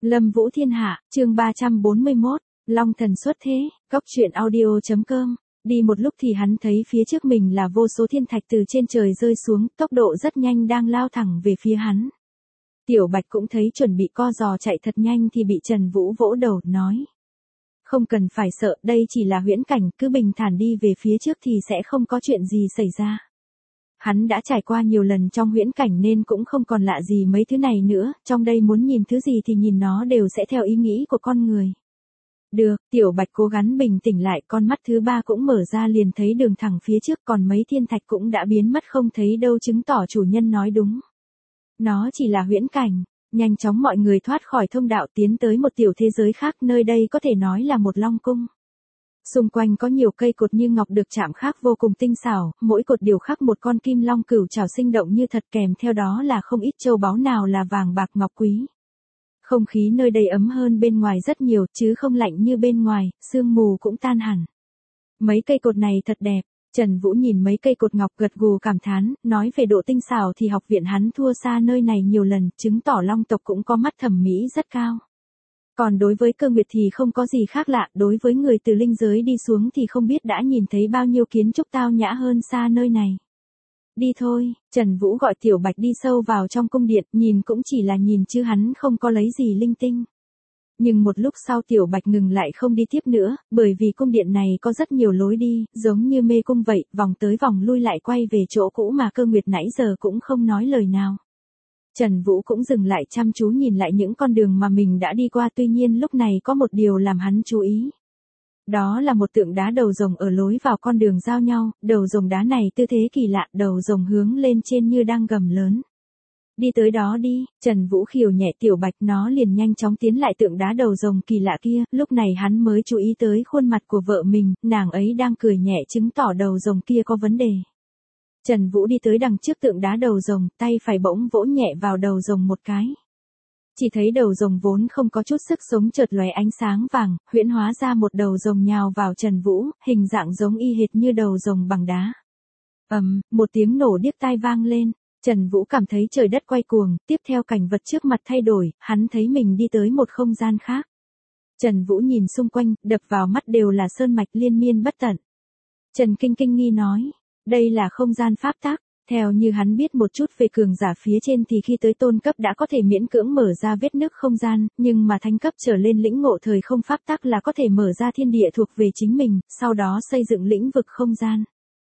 Lâm Vũ Thiên Hạ, chương 341, Long Thần xuất thế, Cóc truyện audio.com. Đi một lúc thì hắn thấy phía trước mình là vô số thiên thạch từ trên trời rơi xuống, tốc độ rất nhanh đang lao thẳng về phía hắn. Tiểu Bạch cũng thấy chuẩn bị co giò chạy thật nhanh thì bị Trần Vũ vỗ đầu, nói. Không cần phải sợ, đây chỉ là huyễn cảnh, cứ bình thản đi về phía trước thì sẽ không có chuyện gì xảy ra. Hắn đã trải qua nhiều lần trong huyễn cảnh nên cũng không còn lạ gì mấy thứ này nữa, trong đây muốn nhìn thứ gì thì nhìn nó đều sẽ theo ý nghĩ của con người. Được, Tiểu Bạch cố gắng bình tĩnh lại, con mắt thứ ba cũng mở ra liền thấy đường thẳng phía trước, còn mấy thiên thạch cũng đã biến mất không thấy đâu, chứng tỏ chủ nhân nói đúng. Nó chỉ là huyễn cảnh. Nhanh chóng mọi người thoát khỏi thông đạo tiến tới một tiểu thế giới khác, nơi đây có thể nói là một long cung. Xung quanh có nhiều cây cột như ngọc được chạm khắc vô cùng tinh xảo, mỗi cột đều khắc một con kim long cửu trảo sinh động như thật, kèm theo đó là không ít châu báu nào là vàng bạc ngọc quý. Không khí nơi đây ấm hơn bên ngoài rất nhiều, chứ không lạnh như bên ngoài, sương mù cũng tan hẳn. Mấy cây cột này thật đẹp. Trần Vũ nhìn mấy cây cột ngọc gật gù cảm thán, nói về độ tinh xảo thì học viện hắn thua xa nơi này nhiều lần, chứng tỏ long tộc cũng có mắt thẩm mỹ rất cao. Còn đối với Cơ Nguyệt thì không có gì khác lạ, đối với người từ linh giới đi xuống thì không biết đã nhìn thấy bao nhiêu kiến trúc tao nhã hơn xa nơi này. Đi thôi, Trần Vũ gọi Tiểu Bạch đi sâu vào trong cung điện, nhìn cũng chỉ là nhìn chứ hắn không có lấy gì linh tinh. Nhưng một lúc sau Tiểu Bạch ngừng lại không đi tiếp nữa, bởi vì cung điện này có rất nhiều lối đi, giống như mê cung vậy, vòng tới vòng lui lại quay về chỗ cũ mà Cơ Nguyệt nãy giờ cũng không nói lời nào. Trần Vũ cũng dừng lại chăm chú nhìn lại những con đường mà mình đã đi qua, tuy nhiên lúc này có một điều làm hắn chú ý. Đó là một tượng đá đầu rồng ở lối vào con đường giao nhau, đầu rồng đá này tư thế kỳ lạ, đầu rồng hướng lên trên như đang gầm lớn. Đi tới đó đi, Trần Vũ khiêu nhẹ Tiểu Bạch, nó liền nhanh chóng tiến lại tượng đá đầu rồng kỳ lạ kia, lúc này hắn mới chú ý tới khuôn mặt của vợ mình, nàng ấy đang cười nhẹ chứng tỏ đầu rồng kia có vấn đề. Trần Vũ đi tới đằng trước tượng đá đầu rồng, tay phải bỗng vỗ nhẹ vào đầu rồng một cái. Chỉ thấy đầu rồng vốn không có chút sức sống chợt lóe ánh sáng vàng, huyễn hóa ra một đầu rồng nhào vào Trần Vũ, hình dạng giống y hệt như đầu rồng bằng đá. Một tiếng nổ điếc tai vang lên. Trần Vũ cảm thấy trời đất quay cuồng, tiếp theo cảnh vật trước mặt thay đổi, hắn thấy mình đi tới một không gian khác. Trần Vũ nhìn xung quanh, đập vào mắt đều là sơn mạch liên miên bất tận. Trần Kinh kinh nghi nói, đây là không gian pháp tắc. Theo như hắn biết một chút về cường giả phía trên thì khi tới tôn cấp đã có thể miễn cưỡng mở ra vết nứt không gian, nhưng mà thánh cấp trở lên lĩnh ngộ thời không pháp tắc là có thể mở ra thiên địa thuộc về chính mình, sau đó xây dựng lĩnh vực không gian.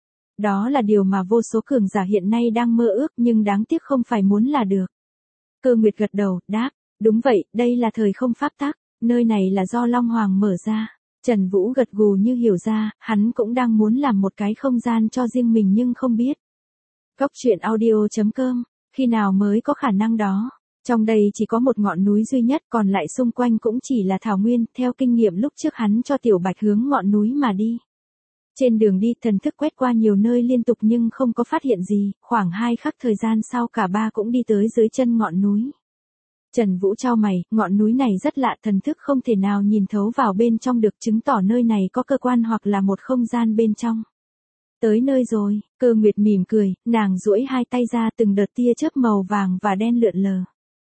Đó là điều mà vô số cường giả hiện nay đang mơ ước nhưng đáng tiếc không phải muốn là được. Cơ Nguyệt gật đầu, đáp, đúng vậy, đây là thời không pháp tắc, nơi này là do Long Hoàng mở ra. Trần Vũ gật gù như hiểu ra, hắn cũng đang muốn làm một cái không gian cho riêng mình nhưng không biết. Cóc truyện audio.com, khi nào mới có khả năng đó? Trong đây chỉ có một ngọn núi duy nhất, còn lại xung quanh cũng chỉ là thảo nguyên, theo kinh nghiệm lúc trước hắn cho Tiểu Bạch hướng ngọn núi mà đi. Trên đường đi thần thức quét qua nhiều nơi liên tục nhưng không có phát hiện gì, khoảng 2 khắc thời gian sau cả ba cũng đi tới dưới chân ngọn núi. Trần Vũ chau mày, ngọn núi này rất lạ, thần thức không thể nào nhìn thấu vào bên trong được, chứng tỏ nơi này có cơ quan hoặc là một không gian bên trong. Tới nơi rồi, Cơ Nguyệt mỉm cười, nàng duỗi hai tay ra, từng đợt tia chớp màu vàng và đen lượn lờ.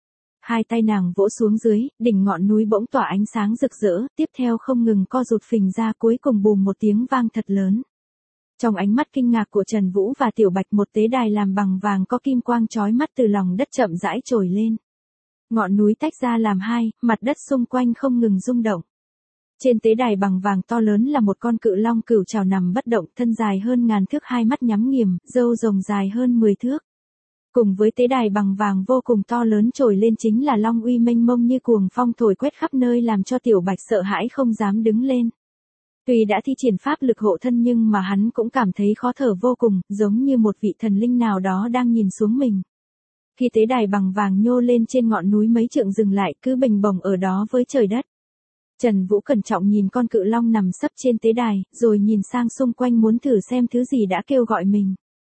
Hai tay nàng vỗ xuống dưới, đỉnh ngọn núi bỗng tỏa ánh sáng rực rỡ, tiếp theo không ngừng co rụt phình ra, cuối cùng bùm một tiếng vang thật lớn. Trong ánh mắt kinh ngạc của Trần Vũ và Tiểu Bạch, một tế đài làm bằng vàng có kim quang chói mắt từ lòng đất chậm rãi trồi lên. Ngọn núi tách ra làm hai, mặt đất xung quanh không ngừng rung động. Trên tế đài bằng vàng to lớn là một con cự long cửu trảo nằm bất động, thân dài hơn 1000 thước, hai mắt nhắm nghiền, râu rồng dài hơn 10 thước. Cùng với tế đài bằng vàng vô cùng to lớn trồi lên chính là long uy mênh mông như cuồng phong thổi quét khắp nơi, làm cho Tiểu Bạch sợ hãi không dám đứng lên. Tuy đã thi triển pháp lực hộ thân nhưng mà hắn cũng cảm thấy khó thở vô cùng, giống như một vị thần linh nào đó đang nhìn xuống mình. Khi tế đài bằng vàng nhô lên trên ngọn núi mấy trượng dừng lại, cứ bình bồng ở đó với trời đất. Trần Vũ cẩn trọng nhìn con cự long nằm sấp trên tế đài, rồi nhìn sang xung quanh muốn thử xem thứ gì đã kêu gọi mình.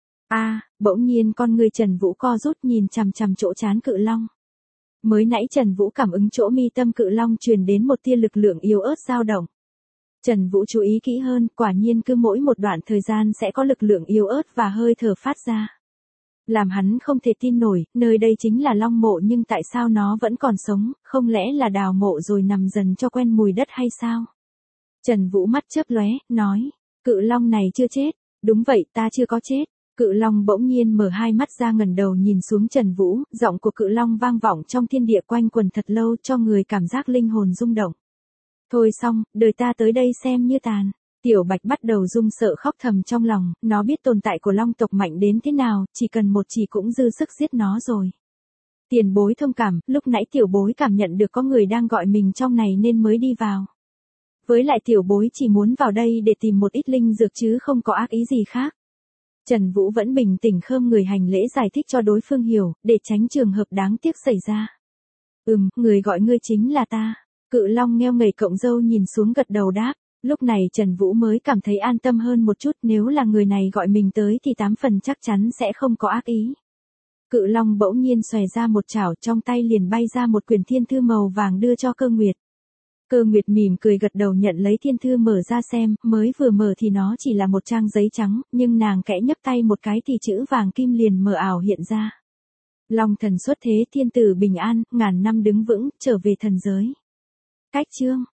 Bỗng nhiên con người Trần Vũ co rút nhìn chằm chằm chỗ trán cự long. Mới nãy Trần Vũ cảm ứng chỗ mi tâm cự long truyền đến một tia lực lượng yếu ớt dao động. Trần Vũ chú ý kỹ hơn, quả nhiên cứ mỗi một đoạn thời gian sẽ có lực lượng yếu ớt và hơi thở phát ra. Làm hắn không thể tin nổi, nơi đây chính là Long mộ nhưng tại sao nó vẫn còn sống, không lẽ là đào mộ rồi nằm dần cho quen mùi đất hay sao? Trần Vũ mắt chớp lóe, nói, cự long này chưa chết, đúng vậy ta chưa có chết. Cự long bỗng nhiên mở hai mắt ra ngẩng đầu nhìn xuống Trần Vũ, giọng của cự long vang vọng trong thiên địa quanh quần thật lâu cho người cảm giác linh hồn rung động. Thôi xong, đời ta tới đây xem như tàn. Tiểu Bạch bắt đầu run sợ khóc thầm trong lòng, nó biết tồn tại của long tộc mạnh đến thế nào, chỉ cần một chỉ cũng dư sức giết nó rồi. Tiền bối thông cảm, lúc nãy tiểu bối cảm nhận được có người đang gọi mình trong này nên mới đi vào. Với lại tiểu bối chỉ muốn vào đây để tìm một ít linh dược chứ không có ác ý gì khác. Trần Vũ vẫn bình tĩnh khom người hành lễ giải thích cho đối phương hiểu, để tránh trường hợp đáng tiếc xảy ra. Người gọi ngươi chính là ta. Cự long ngheo ngẩng cọng râu nhìn xuống gật đầu đáp. Lúc này Trần Vũ mới cảm thấy an tâm hơn một chút, nếu là người này gọi mình tới thì 8 phần chắc chắn sẽ không có ác ý. Cự long bỗng nhiên xòe ra một chảo, trong tay liền bay ra một quyển thiên thư màu vàng đưa cho Cơ Nguyệt. Cơ Nguyệt mỉm cười gật đầu nhận lấy thiên thư mở ra xem, mới vừa mở thì nó chỉ là một trang giấy trắng, nhưng nàng kẽ nhấp tay một cái thì chữ vàng kim liền mờ ảo hiện ra. Long thần xuất thế, thiên tử bình an, ngàn năm đứng vững, trở về thần giới. Cách chương